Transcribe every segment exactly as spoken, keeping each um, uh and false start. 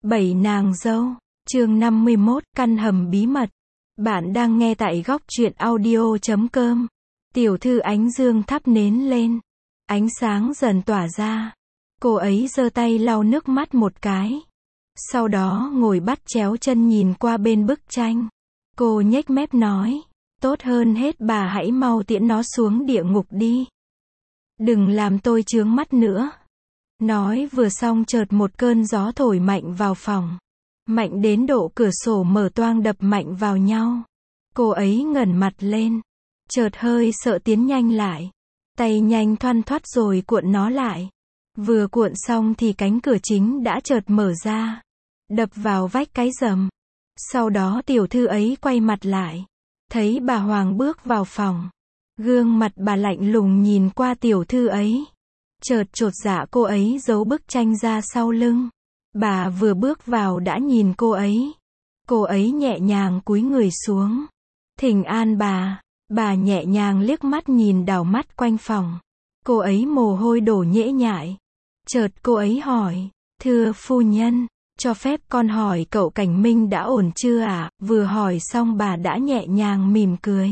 Bảy nàng dâu, chương năm mươi mốt, căn hầm bí mật. Bạn đang nghe tại góc truyện audio chấm com. Tiểu thư Ánh Dương thắp nến lên. Ánh sáng dần tỏa ra. Cô ấy giơ tay lau nước mắt một cái. Sau đó ngồi bắt chéo chân nhìn qua bên bức tranh. Cô nhếch mép nói, tốt hơn hết bà hãy mau tiễn nó xuống địa ngục đi. Đừng làm tôi chướng mắt nữa. Nói vừa xong chợt một cơn gió thổi mạnh vào phòng. Mạnh đến độ cửa sổ mở toang đập mạnh vào nhau. Cô ấy ngẩng mặt lên. Chợt hơi sợ tiến nhanh lại. Tay nhanh thoăn thoắt rồi cuộn nó lại. Vừa cuộn xong thì cánh cửa chính đã chợt mở ra. Đập vào vách cái rầm. Sau đó tiểu thư ấy quay mặt lại. Thấy bà Hoàng bước vào phòng. Gương mặt bà lạnh lùng nhìn qua tiểu thư ấy. Chợt chột dạ cô ấy giấu bức tranh ra sau lưng. Bà vừa bước vào đã nhìn cô ấy. Cô ấy nhẹ nhàng cúi người xuống. Thỉnh an bà. Bà nhẹ nhàng liếc mắt nhìn đảo mắt quanh phòng. Cô ấy mồ hôi đổ nhễ nhại. Chợt cô ấy hỏi, thưa phu nhân, cho phép con hỏi cậu Cảnh Minh đã ổn chưa ạ? À? Vừa hỏi xong bà đã nhẹ nhàng mỉm cười.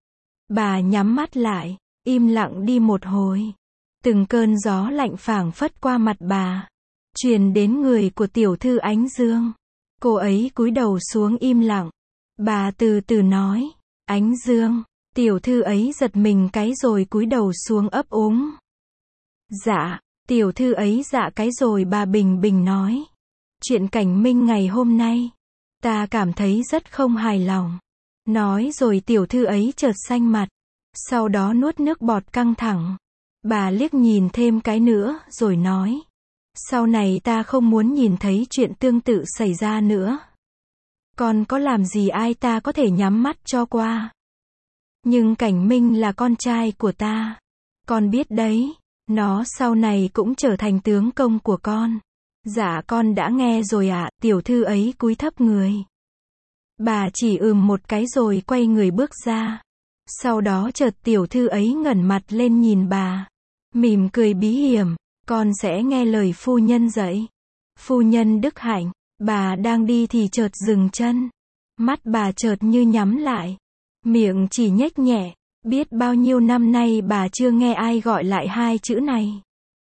Bà nhắm mắt lại, im lặng đi một hồi. Từng cơn gió lạnh phảng phất qua mặt bà, truyền đến người của tiểu thư Ánh Dương. Cô ấy cúi đầu xuống im lặng. Bà từ từ nói, Ánh Dương. Tiểu thư ấy giật mình cái rồi cúi đầu xuống ấp úng. Dạ. Tiểu thư ấy dạ cái rồi bà bình bình nói. Chuyện Cảnh Minh ngày hôm nay, ta cảm thấy rất không hài lòng. Nói rồi tiểu thư ấy chợt xanh mặt. Sau đó nuốt nước bọt căng thẳng. Bà liếc nhìn thêm cái nữa, rồi nói. Sau này ta không muốn nhìn thấy chuyện tương tự xảy ra nữa. Con có làm gì ai ta có thể nhắm mắt cho qua. Nhưng Cảnh Minh là con trai của ta. Con biết đấy, nó sau này cũng trở thành tướng công của con. Dạ con đã nghe rồi ạ, à, tiểu thư ấy cúi thấp người. Bà chỉ ừm một cái rồi quay người bước ra. Sau đó chợt tiểu thư ấy ngẩng mặt lên nhìn bà. Mỉm cười bí hiểm, con sẽ nghe lời phu nhân dạy. Phu nhân đức hạnh. Bà đang đi thì chợt dừng chân. Mắt bà chợt như nhắm lại. Miệng chỉ nhếch nhẹ. Biết bao nhiêu năm nay bà chưa nghe ai gọi lại hai chữ này.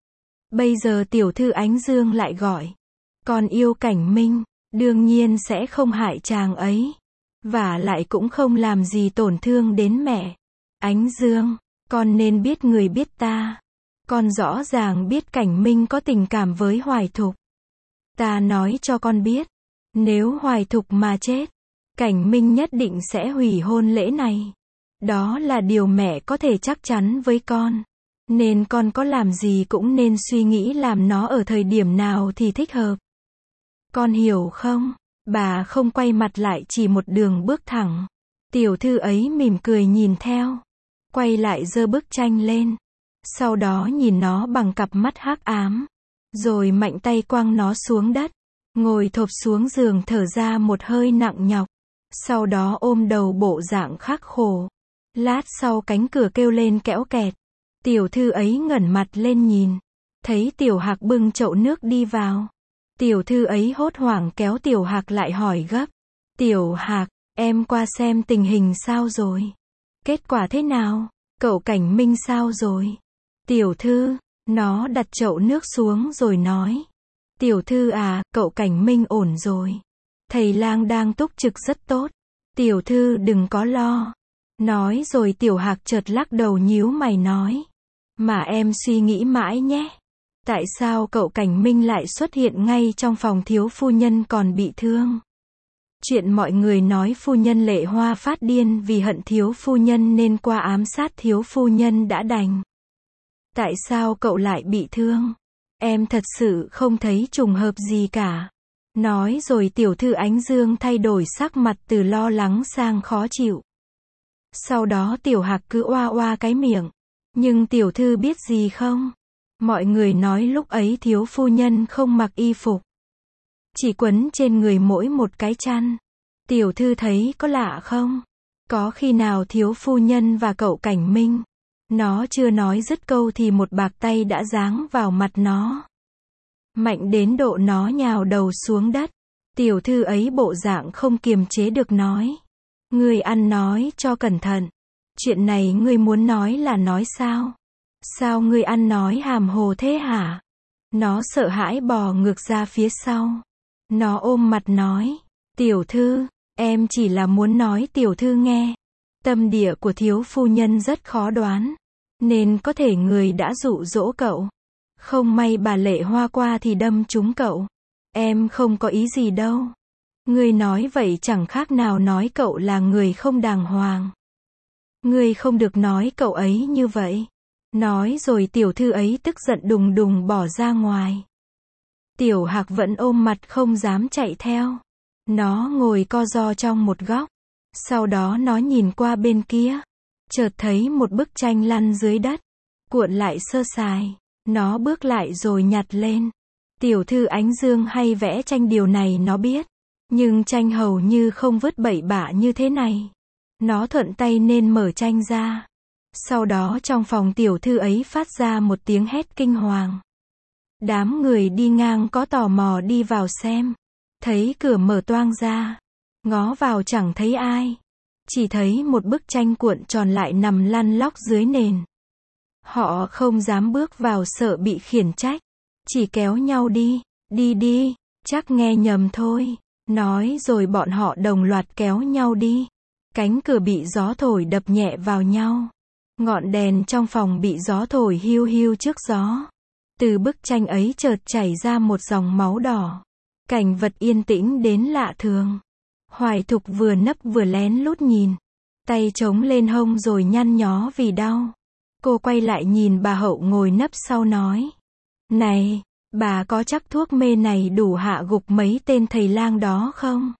Bây giờ tiểu thư Ánh Dương lại gọi. Con yêu Cảnh Minh, đương nhiên sẽ không hại chàng ấy. Và lại cũng không làm gì tổn thương đến mẹ. Ánh Dương, con nên biết người biết ta. Con rõ ràng biết Cảnh Minh có tình cảm với Hoài Thục. Ta nói cho con biết, nếu Hoài Thục mà chết, Cảnh Minh nhất định sẽ hủy hôn lễ này. Đó là điều mẹ có thể chắc chắn với con. Nên con có làm gì cũng nên suy nghĩ làm nó ở thời điểm nào thì thích hợp. Con hiểu không? Bà không quay mặt lại chỉ một đường bước thẳng. Tiểu thư ấy mỉm cười nhìn theo. Quay lại giơ bức tranh lên. Sau đó nhìn nó bằng cặp mắt hắc ám. Rồi mạnh tay quăng nó xuống đất. Ngồi thộp xuống giường thở ra một hơi nặng nhọc. Sau đó ôm đầu bộ dạng khắc khổ. Lát sau cánh cửa kêu lên kẽo kẹt. Tiểu thư ấy ngẩng mặt lên nhìn. Thấy Tiểu Hạc bưng chậu nước đi vào. Tiểu thư ấy hốt hoảng kéo Tiểu Hạc lại hỏi gấp. Tiểu Hạc, em qua xem tình hình sao rồi? Kết quả thế nào? Cậu Cảnh Minh sao rồi? Tiểu thư, nó đặt chậu nước xuống rồi nói. Tiểu thư à, cậu Cảnh Minh ổn rồi. Thầy lang đang túc trực rất tốt. Tiểu thư đừng có lo. Nói rồi Tiểu Hạc chợt lắc đầu nhíu mày nói. Mà em suy nghĩ mãi nhé. Tại sao cậu Cảnh Minh lại xuất hiện ngay trong phòng thiếu phu nhân còn bị thương? Chuyện mọi người nói phu nhân Lệ Hoa phát điên vì hận thiếu phu nhân nên qua ám sát thiếu phu nhân đã đành. Tại sao cậu lại bị thương? Em thật sự không thấy trùng hợp gì cả. Nói rồi tiểu thư Ánh Dương thay đổi sắc mặt từ lo lắng sang khó chịu. Sau đó Tiểu Hạc cứ oa oa cái miệng. Nhưng tiểu thư biết gì không? Mọi người nói lúc ấy thiếu phu nhân không mặc y phục. Chỉ quấn trên người mỗi một cái chăn. Tiểu thư thấy có lạ không? Có khi nào thiếu phu nhân và cậu Cảnh Minh. Nó chưa nói dứt câu thì một bạc tay đã giáng vào mặt nó. Mạnh đến độ nó nhào đầu xuống đất. Tiểu thư ấy bộ dạng không kiềm chế được nói. Ngươi ăn nói cho cẩn thận. Chuyện này ngươi muốn nói là nói sao? Sao ngươi ăn nói hàm hồ thế hả? Nó sợ hãi bò ngược ra phía sau. Nó ôm mặt nói. Tiểu thư, em chỉ là muốn nói tiểu thư nghe. Tâm địa của thiếu phu nhân rất khó đoán. Nên có thể người đã dụ dỗ cậu. Không may bà Lệ Hoa qua thì đâm trúng cậu. Em không có ý gì đâu. Ngươi nói vậy chẳng khác nào nói cậu là người không đàng hoàng. Ngươi không được nói cậu ấy như vậy. Nói rồi tiểu thư ấy tức giận đùng đùng bỏ ra ngoài. Tiểu Hạc vẫn ôm mặt không dám chạy theo. Nó ngồi co ro trong một góc. Sau đó nó nhìn qua bên kia. Chợt thấy một bức tranh lăn dưới đất. Cuộn lại sơ sài. Nó bước lại rồi nhặt lên. Tiểu thư Ánh Dương hay vẽ tranh, điều này nó biết. Nhưng tranh hầu như không vứt bậy bạ như thế này. Nó thuận tay nên mở tranh ra. Sau đó trong phòng tiểu thư ấy phát ra một tiếng hét kinh hoàng. Đám người đi ngang có tò mò đi vào xem. Thấy cửa mở toang ra. Ngó vào chẳng thấy ai. Chỉ thấy một bức tranh cuộn tròn lại nằm lăn lóc dưới nền. Họ không dám bước vào sợ bị khiển trách. Chỉ kéo nhau đi. Đi đi. Chắc nghe nhầm thôi. Nói rồi bọn họ đồng loạt kéo nhau đi. Cánh cửa bị gió thổi đập nhẹ vào nhau. Ngọn đèn trong phòng bị gió thổi hiu hiu trước gió. Từ bức tranh ấy chợt chảy ra một dòng máu đỏ. Cảnh vật yên tĩnh đến lạ thường. Hoài Thục vừa nấp vừa lén lút nhìn. Tay chống lên hông rồi nhăn nhó vì đau. Cô quay lại nhìn bà Hậu ngồi nấp sau nói. Này, bà có chắc thuốc mê này đủ hạ gục mấy tên thầy lang đó không?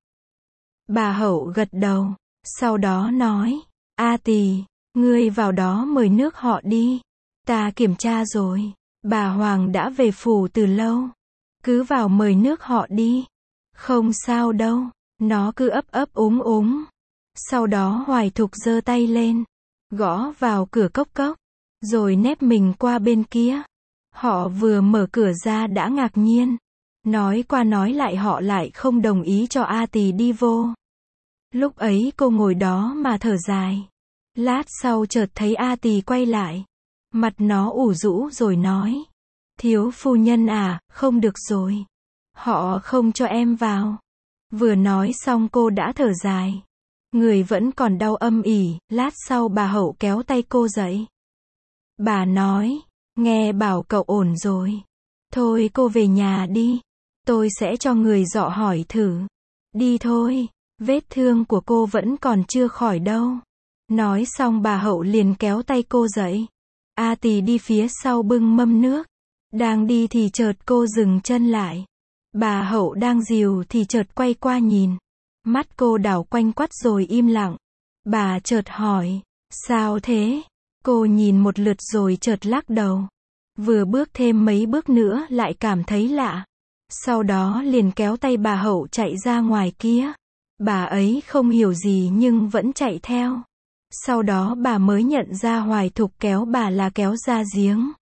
Bà Hậu gật đầu. Sau đó nói. A Tỳ, ngươi vào đó mời nước họ đi. Ta kiểm tra rồi. Bà Hoàng đã về phủ từ lâu. Cứ vào mời nước họ đi. Không sao đâu. Nó cứ ấp ấp úng úng. Sau đó Hoài Thục giơ tay lên. Gõ vào cửa cốc cốc. Rồi nép mình qua bên kia. Họ vừa mở cửa ra đã ngạc nhiên. Nói qua nói lại họ lại không đồng ý cho A Tỳ đi vô. Lúc ấy cô ngồi đó mà thở dài. Lát sau chợt thấy A Tỳ quay lại. Mặt nó ủ rũ rồi nói. Thiếu phu nhân à, không được rồi. Họ không cho em vào. Vừa nói xong cô đã thở dài. Người vẫn còn đau âm ỉ. Lát sau bà Hậu kéo tay cô dậy. Bà nói. Nghe bảo cậu ổn rồi. Thôi cô về nhà đi. Tôi sẽ cho người dọ hỏi thử. Đi thôi. Vết thương của cô vẫn còn chưa khỏi đâu. Nói xong bà Hậu liền kéo tay cô dậy. A Tỳ đi phía sau bưng mâm nước. Đang đi thì chợt cô dừng chân lại. Bà Hậu đang dìu thì chợt quay qua nhìn. Mắt cô đảo quanh quắt rồi im lặng. Bà chợt hỏi. Sao thế? Cô nhìn một lượt rồi chợt lắc đầu. Vừa bước thêm mấy bước nữa lại cảm thấy lạ. Sau đó liền kéo tay bà Hậu chạy ra ngoài kia. Bà ấy không hiểu gì nhưng vẫn chạy theo. Sau đó bà mới nhận ra Hoài Thục kéo bà là kéo ra giếng.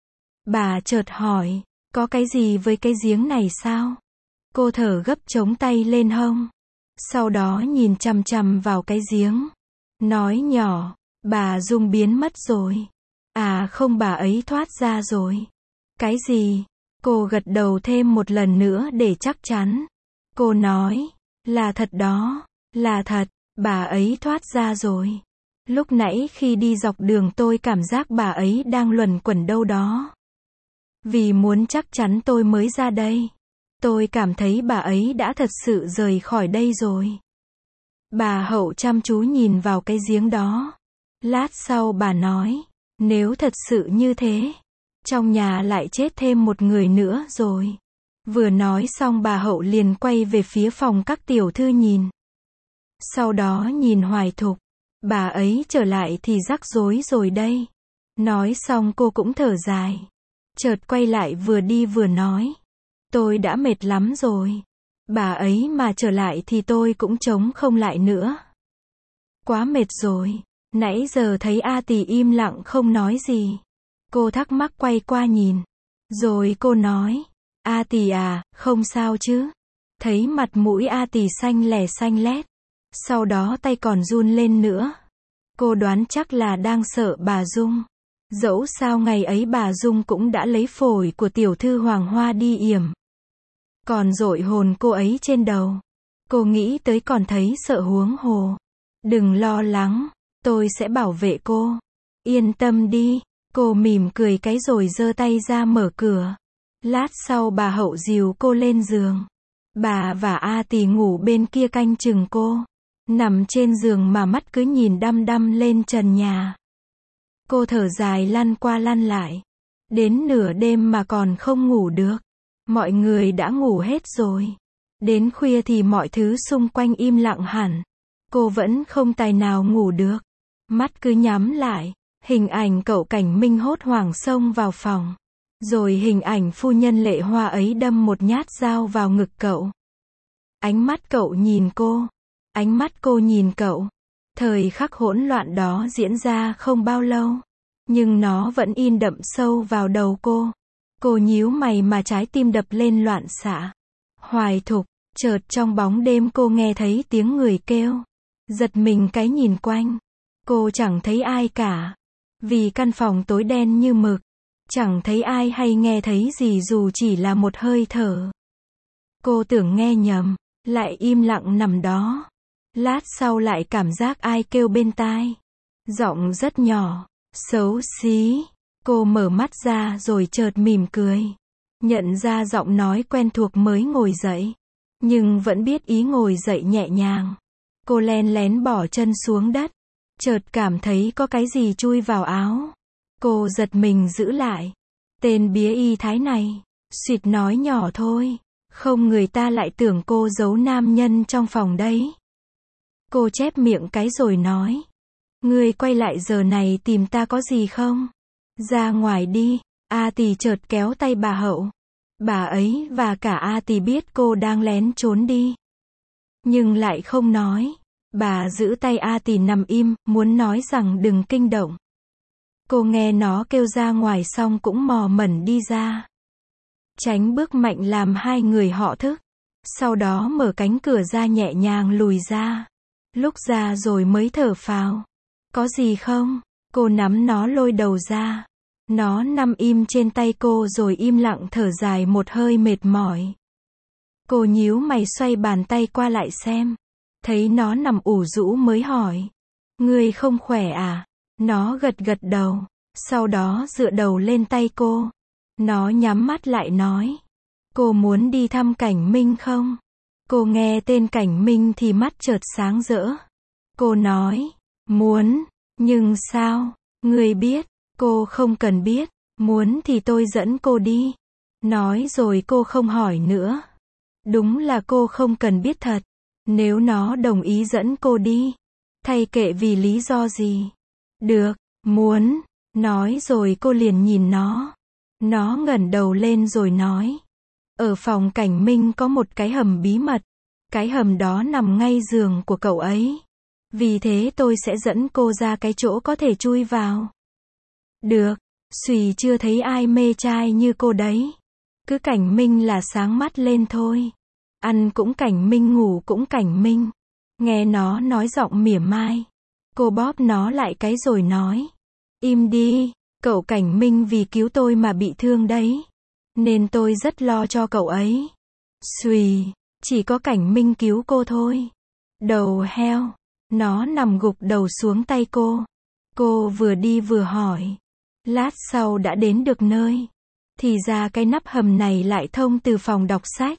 Bà chợt hỏi, có cái gì với cái giếng này sao? Cô thở gấp chống tay lên hông. Sau đó nhìn chằm chằm vào cái giếng. Nói nhỏ, bà Dung biến mất rồi. À không, bà ấy thoát ra rồi. Cái gì? Cô gật đầu thêm một lần nữa để chắc chắn. Cô nói, là thật đó, là thật, bà ấy thoát ra rồi. Lúc nãy khi đi dọc đường tôi cảm giác bà ấy đang luẩn quẩn đâu đó. Vì muốn chắc chắn tôi mới ra đây. Tôi cảm thấy bà ấy đã thật sự rời khỏi đây rồi. Bà Hậu chăm chú nhìn vào cái giếng đó. Lát sau bà nói, nếu thật sự như thế, trong nhà lại chết thêm một người nữa rồi. Vừa nói xong bà Hậu liền quay về phía phòng các tiểu thư nhìn. Sau đó nhìn Hoài Thục. Bà ấy trở lại thì rắc rối rồi đây. Nói xong cô cũng thở dài. Chợt quay lại vừa đi vừa nói. Tôi đã mệt lắm rồi. Bà ấy mà trở lại thì tôi cũng chống không lại nữa. Quá mệt rồi. Nãy giờ thấy A Tỳ im lặng không nói gì. Cô thắc mắc quay qua nhìn. Rồi cô nói. A Tỳ à, không sao chứ? Thấy mặt mũi A Tỳ xanh lè xanh lét. Sau đó tay còn run lên nữa. Cô đoán chắc là đang sợ bà Dung. Dẫu sao ngày ấy bà Dung cũng đã lấy phổi của tiểu thư Hoàng Hoa đi yểm. Còn dội hồn cô ấy trên đầu. Cô nghĩ tới còn thấy sợ huống hồ. Đừng lo lắng, tôi sẽ bảo vệ cô. Yên tâm đi. Cô mỉm cười cái rồi giơ tay ra mở cửa. Lát sau bà Hậu dìu cô lên giường. Bà và A Tỳ ngủ bên kia canh chừng cô. Nằm trên giường mà mắt cứ nhìn đăm đăm lên trần nhà. Cô thở dài lăn qua lăn lại. Đến nửa đêm mà còn không ngủ được. Mọi người đã ngủ hết rồi. Đến khuya thì mọi thứ xung quanh im lặng hẳn. Cô vẫn không tài nào ngủ được. Mắt cứ nhắm lại. Hình ảnh cậu Cảnh Minh hốt hoảng xông vào phòng. Rồi hình ảnh phu nhân Lệ Hoa ấy đâm một nhát dao vào ngực cậu. Ánh mắt cậu nhìn cô. Ánh mắt cô nhìn cậu. Thời khắc hỗn loạn đó diễn ra không bao lâu. Nhưng nó vẫn in đậm sâu vào đầu cô. Cô nhíu mày mà trái tim đập lên loạn xạ. Hoài Thục, chợt trong bóng đêm cô nghe thấy tiếng người kêu. Giật mình cái nhìn quanh. Cô chẳng thấy ai cả. Vì căn phòng tối đen như mực. Chẳng thấy ai hay nghe thấy gì dù chỉ là một hơi thở. Cô tưởng nghe nhầm. Lại im lặng nằm đó. Lát sau lại cảm giác ai kêu bên tai. Giọng rất nhỏ. Xấu xí. Cô mở mắt ra rồi chợt mỉm cười. Nhận ra giọng nói quen thuộc mới ngồi dậy. Nhưng vẫn biết ý ngồi dậy nhẹ nhàng. Cô len lén bỏ chân xuống đất. Chợt cảm thấy có cái gì chui vào áo. Cô giật mình giữ lại. Tên bía y thái này. Suýt nói nhỏ thôi. Không người ta lại tưởng cô giấu nam nhân trong phòng đấy. Cô chép miệng cái rồi nói. Ngươi quay lại giờ này tìm ta có gì không? Ra ngoài đi. A Tỳ chợt kéo tay bà Hậu. Bà ấy và cả A Tỳ biết cô đang lén trốn đi. Nhưng lại không nói. Bà giữ tay A Tỳ nằm im, muốn nói rằng đừng kinh động. Cô nghe nó kêu ra ngoài xong cũng mò mẩn đi ra. Tránh bước mạnh làm hai người họ thức. Sau đó mở cánh cửa ra nhẹ nhàng lùi ra. Lúc ra rồi mới thở phào. Có gì không? Cô nắm nó lôi đầu ra. Nó nằm im trên tay cô rồi im lặng thở dài một hơi mệt mỏi. Cô nhíu mày xoay bàn tay qua lại xem. Thấy nó nằm ủ rũ mới hỏi. Ngươi không khỏe à? Nó gật gật đầu. Sau đó dựa đầu lên tay cô. Nó nhắm mắt lại nói. Cô muốn đi thăm Cảnh Minh không? Cô nghe tên Cảnh Minh thì mắt chợt sáng rỡ. Cô nói. Muốn. Nhưng sao? Ngươi biết. Cô không cần biết. Muốn thì tôi dẫn cô đi. Nói rồi cô không hỏi nữa. Đúng là cô không cần biết thật. Nếu nó đồng ý dẫn cô đi. Thay kệ vì lý do gì. Được. Muốn. Nói rồi cô liền nhìn nó. Nó ngẩng đầu lên rồi nói. Ở phòng Cảnh Minh có một cái hầm bí mật. Cái hầm đó nằm ngay giường của cậu ấy. Vì thế tôi sẽ dẫn cô ra cái chỗ có thể chui vào. Được. Xùy chưa thấy ai mê trai như cô đấy. Cứ Cảnh Minh là sáng mắt lên thôi. Ăn cũng Cảnh Minh, ngủ cũng Cảnh Minh. Nghe nó nói giọng mỉa mai. Cô bóp nó lại cái rồi nói. Im đi. Cậu Cảnh Minh vì cứu tôi mà bị thương đấy. Nên tôi rất lo cho cậu ấy. Xùy. Chỉ có Cảnh Minh cứu cô thôi. Đầu heo. Nó nằm gục đầu xuống tay cô. Cô vừa đi vừa hỏi. Lát sau đã đến được nơi. Thì ra cái nắp hầm này lại thông từ phòng đọc sách.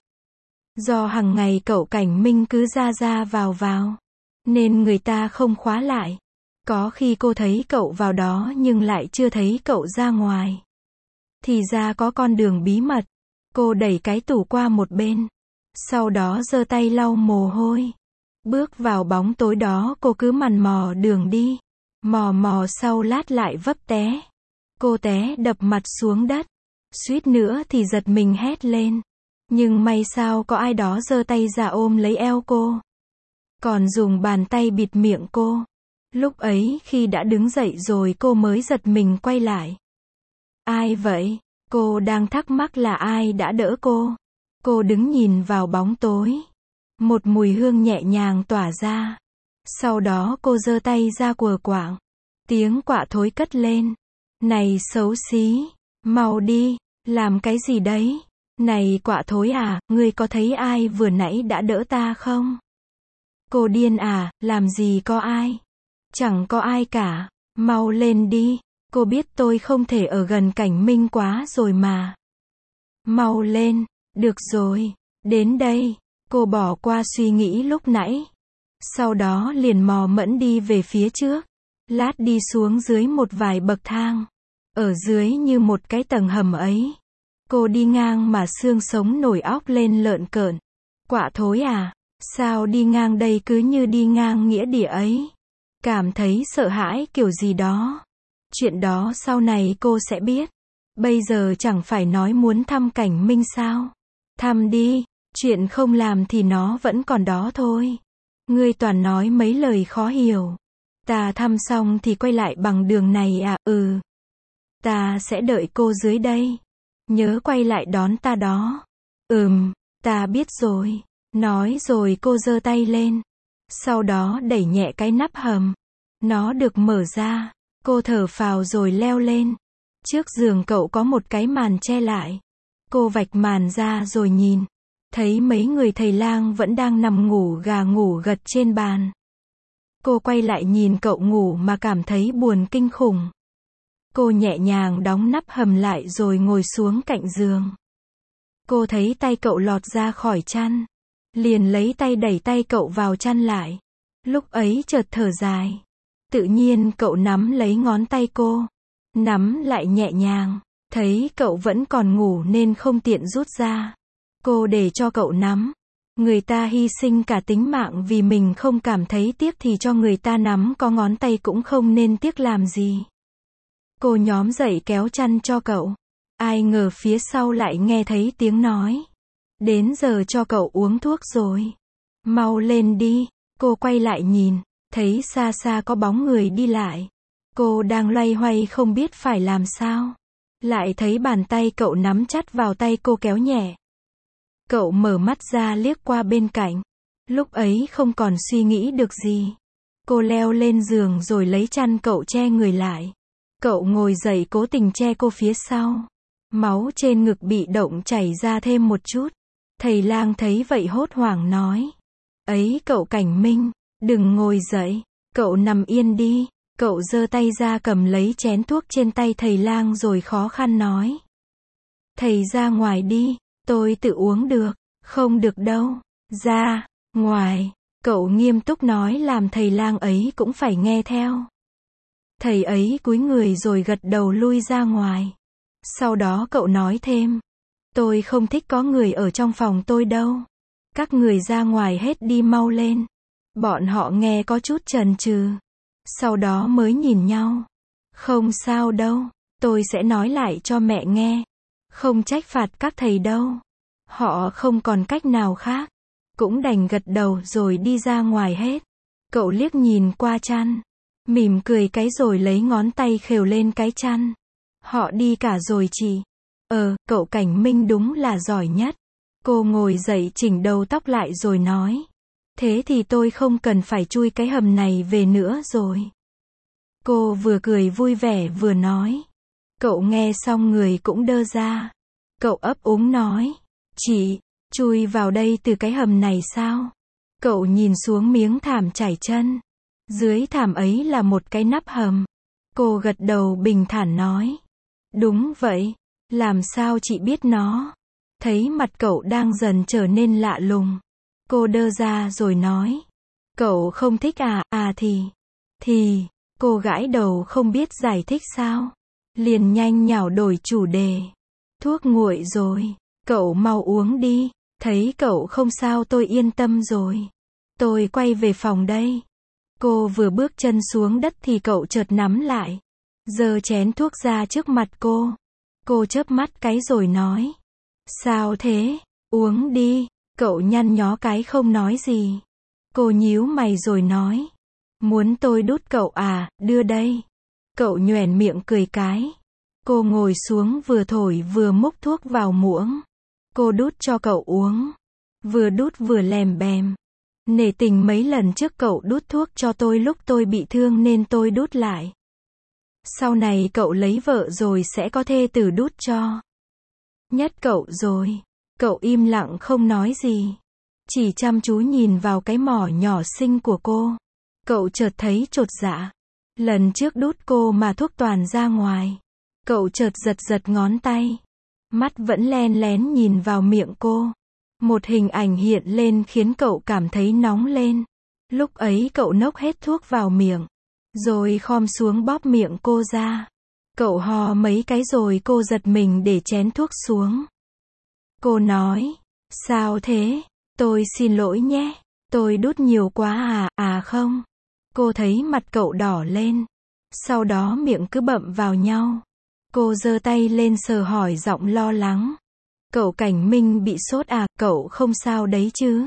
Do hàng ngày cậu Cảnh Minh cứ ra ra vào vào. Nên người ta không khóa lại. Có khi cô thấy cậu vào đó nhưng lại chưa thấy cậu ra ngoài. Thì ra có con đường bí mật. Cô đẩy cái tủ qua một bên. Sau đó giơ tay lau mồ hôi. Bước vào bóng tối đó cô cứ mằn mò đường đi. Mò mò sau lát lại vấp té. Cô té đập mặt xuống đất. Suýt nữa thì giật mình hét lên. Nhưng may sao có ai đó giơ tay ra ôm lấy eo cô. Còn dùng bàn tay bịt miệng cô. Lúc ấy khi đã đứng dậy rồi cô mới giật mình quay lại. Ai vậy? Cô đang thắc mắc là ai đã đỡ cô. Cô đứng nhìn vào bóng tối. Một mùi hương nhẹ nhàng tỏa ra. Sau đó cô giơ tay ra quờ quạng. Tiếng quạ thối cất lên. Này xấu xí, mau đi, làm cái gì đấy? Này quạ thối à, ngươi có thấy ai vừa nãy đã đỡ ta không? Cô điên à, làm gì có ai? Chẳng có ai cả, mau lên đi, cô biết tôi không thể ở gần Cảnh Minh quá rồi mà. Mau lên, được rồi, đến đây, cô bỏ qua suy nghĩ lúc nãy. Sau đó liền mò mẫm đi về phía trước. Lát đi xuống dưới một vài bậc thang. Ở dưới như một cái tầng hầm ấy. Cô đi ngang mà xương sống nổi óc lên lợn cợn. Quạ thối à, sao đi ngang đây cứ như đi ngang nghĩa địa ấy. Cảm thấy sợ hãi kiểu gì đó. Chuyện đó sau này cô sẽ biết. Bây giờ chẳng phải nói muốn thăm Cảnh Minh sao. Thăm đi, chuyện không làm thì nó vẫn còn đó thôi. Ngươi toàn nói mấy lời khó hiểu. Ta thăm xong thì quay lại bằng đường này à, ừ. Ta sẽ đợi cô dưới đây. Nhớ quay lại đón ta đó. Ừm, ta biết rồi. Nói rồi cô giơ tay lên. Sau đó đẩy nhẹ cái nắp hầm. Nó được mở ra. Cô thở phào rồi leo lên. Trước giường cậu có một cái màn che lại. Cô vạch màn ra rồi nhìn. Thấy mấy người thầy lang vẫn đang nằm ngủ gà ngủ gật trên bàn. Cô quay lại nhìn cậu ngủ mà cảm thấy buồn kinh khủng. Cô nhẹ nhàng đóng nắp hầm lại rồi ngồi xuống cạnh giường. Cô thấy tay cậu lọt ra khỏi chăn. Liền lấy tay đẩy tay cậu vào chăn lại. Lúc ấy chợt thở dài. Tự nhiên cậu nắm lấy ngón tay cô. Nắm lại nhẹ nhàng. Thấy cậu vẫn còn ngủ nên không tiện rút ra. Cô để cho cậu nắm. Người ta hy sinh cả tính mạng vì mình không cảm thấy tiếc thì cho người ta nắm có ngón tay cũng không nên tiếc làm gì. Cô nhóm dậy kéo chăn cho cậu. Ai ngờ phía sau lại nghe thấy tiếng nói. Đến giờ cho cậu uống thuốc rồi. Mau lên đi. Cô quay lại nhìn. Thấy xa xa có bóng người đi lại. Cô đang loay hoay không biết phải làm sao. Lại thấy bàn tay cậu nắm chặt vào tay cô kéo nhẹ. Cậu mở mắt ra liếc qua bên cạnh. Lúc ấy không còn suy nghĩ được gì. Cô leo lên giường rồi lấy chăn cậu che người lại. Cậu ngồi dậy cố tình che cô phía sau. Máu trên ngực bị động chảy ra thêm một chút. Thầy lang thấy vậy hốt hoảng nói. Ấy cậu Cảnh Minh, đừng ngồi dậy. Cậu nằm yên đi. Cậu giơ tay ra cầm lấy chén thuốc trên tay thầy lang rồi khó khăn nói. Thầy ra ngoài đi. Tôi tự uống được. Không được đâu. Ra, ngoài. Cậu nghiêm túc nói làm thầy lang ấy cũng phải nghe theo. Thầy ấy cúi người rồi gật đầu lui ra ngoài. Sau đó cậu nói thêm. Tôi không thích có người ở trong phòng tôi đâu. Các người ra ngoài hết đi mau lên. Bọn họ nghe có chút chần chừ. Sau đó mới nhìn nhau. Không sao đâu. Tôi sẽ nói lại cho mẹ nghe. Không trách phạt các thầy đâu. Họ không còn cách nào khác. Cũng đành gật đầu rồi đi ra ngoài hết. Cậu liếc nhìn qua chăn. Mỉm cười cái rồi lấy ngón tay khều lên cái chăn. Họ đi cả rồi chị. Ờ, cậu Cảnh Minh đúng là giỏi nhất. Cô ngồi dậy chỉnh đầu tóc lại rồi nói. Thế thì tôi không cần phải chui cái hầm này về nữa rồi. Cô vừa cười vui vẻ vừa nói. Cậu nghe xong người cũng đơ ra. Cậu ấp úng nói. Chị, chui vào đây từ cái hầm này sao? Cậu nhìn xuống miếng thảm trải chân. Dưới thảm ấy là một cái nắp hầm. Cô gật đầu bình thản nói. Đúng vậy. Làm sao chị biết nó? Thấy mặt cậu đang dần trở nên lạ lùng. Cô đơ ra rồi nói. Cậu không thích à, à thì. Thì, cô gãi đầu không biết giải thích sao. Liền nhanh nhảu đổi chủ đề. Thuốc nguội rồi. Cậu mau uống đi. Thấy cậu không sao tôi yên tâm rồi. Tôi quay về phòng đây. Cô vừa bước chân xuống đất thì cậu chợt nắm lại. Giơ chén thuốc ra trước mặt cô. Cô chớp mắt cái rồi nói. Sao thế? Uống đi. Cậu nhăn nhó cái không nói gì. Cô nhíu mày rồi nói. Muốn tôi đút cậu à, đưa đây. Cậu nhoẻn miệng cười cái. Cô ngồi xuống vừa thổi vừa múc thuốc vào muỗng. Cô đút cho cậu uống. Vừa đút vừa lèm bèm. Nể tình mấy lần trước cậu đút thuốc cho tôi lúc tôi bị thương nên tôi đút lại. Sau này cậu lấy vợ rồi sẽ có thê tử đút cho. Nhất cậu rồi. Cậu im lặng không nói gì. Chỉ chăm chú nhìn vào cái mỏ nhỏ xinh của cô. Cậu chợt thấy chột dạ. Lần trước đút cô mà thuốc toàn ra ngoài. Cậu chợt giật giật ngón tay. Mắt vẫn len lén nhìn vào miệng cô. Một hình ảnh hiện lên khiến cậu cảm thấy nóng lên. Lúc ấy cậu nốc hết thuốc vào miệng. Rồi khom xuống bóp miệng cô ra. Cậu hò mấy cái rồi cô giật mình để chén thuốc xuống. Cô nói, sao thế? Tôi xin lỗi nhé. Tôi đút nhiều quá à, à không. Cô thấy mặt cậu đỏ lên. Sau đó miệng cứ bậm vào nhau. Cô giơ tay lên sờ hỏi giọng lo lắng. Cậu Cảnh Minh bị sốt à, cậu không sao đấy chứ?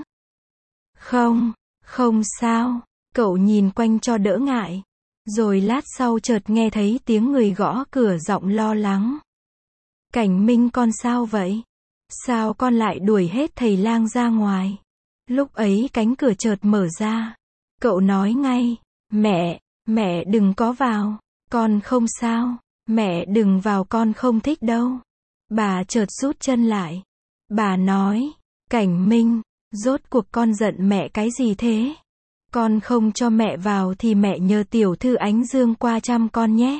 Không, không sao. Cậu nhìn quanh cho đỡ ngại. Rồi lát sau chợt nghe thấy tiếng người gõ cửa giọng lo lắng. Cảnh Minh con sao vậy? Sao con lại đuổi hết thầy lang ra ngoài? Lúc ấy cánh cửa chợt mở ra. Cậu nói ngay, mẹ, mẹ đừng có vào. Con không sao. Mẹ đừng vào, con không thích đâu. Bà chợt rút chân lại. Bà nói, Cảnh Minh, rốt cuộc con giận mẹ cái gì thế? Con không cho mẹ vào thì mẹ nhờ tiểu thư Ánh Dương qua chăm con nhé.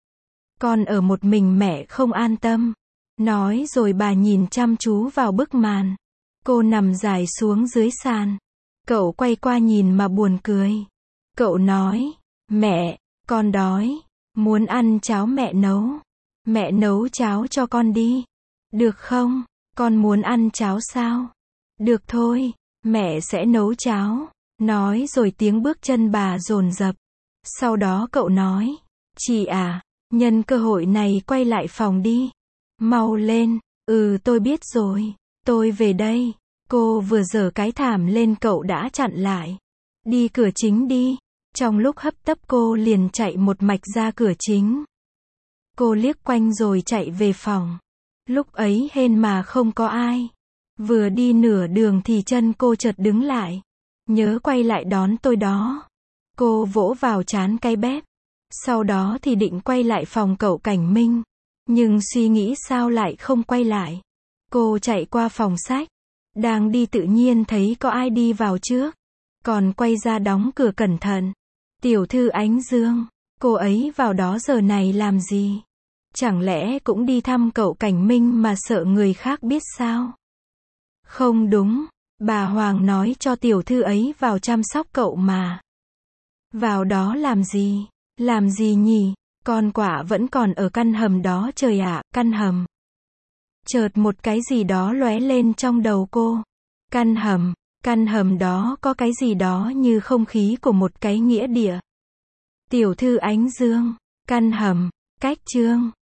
Con ở một mình mẹ không an tâm. Nói rồi bà nhìn chăm chú vào bức màn. Cô nằm dài xuống dưới sàn. Cậu quay qua nhìn mà buồn cười. Cậu nói, mẹ, con đói. Muốn ăn cháo mẹ nấu. Mẹ nấu cháo cho con đi. Được không? Con muốn ăn cháo sao? Được thôi, mẹ sẽ nấu cháo. Nói rồi tiếng bước chân bà dồn dập. Sau đó cậu nói, chị à, nhân cơ hội này quay lại phòng đi. Mau lên. Ừ, tôi biết rồi. Tôi về đây. Cô vừa giở cái thảm lên cậu đã chặn lại. Đi cửa chính đi. Trong lúc hấp tấp cô liền chạy một mạch ra cửa chính. Cô liếc quanh rồi chạy về phòng. Lúc ấy hên mà không có ai. Vừa đi nửa đường thì chân cô chợt đứng lại. Nhớ quay lại đón tôi đó. Cô vỗ vào trán cái bếp. Sau đó thì định quay lại phòng cậu Cảnh Minh. Nhưng suy nghĩ sao lại không quay lại. Cô chạy qua phòng sách. Đang đi tự nhiên thấy có ai đi vào trước. Còn quay ra đóng cửa cẩn thận. Tiểu thư Ánh Dương. Cô ấy vào đó giờ này làm gì? Chẳng lẽ cũng đi thăm cậu Cảnh Minh mà sợ người khác biết sao? Không đúng. Bà Hoàng nói cho tiểu thư ấy vào chăm sóc cậu mà. Vào đó làm gì? Làm gì nhỉ? Con quả vẫn còn ở căn hầm đó trời ạ, căn hầm. Chợt một cái gì đó lóe lên trong đầu cô. Căn hầm, căn hầm đó có cái gì đó như không khí của một cái nghĩa địa. Tiểu thư Ánh Dương, căn hầm, cách chương.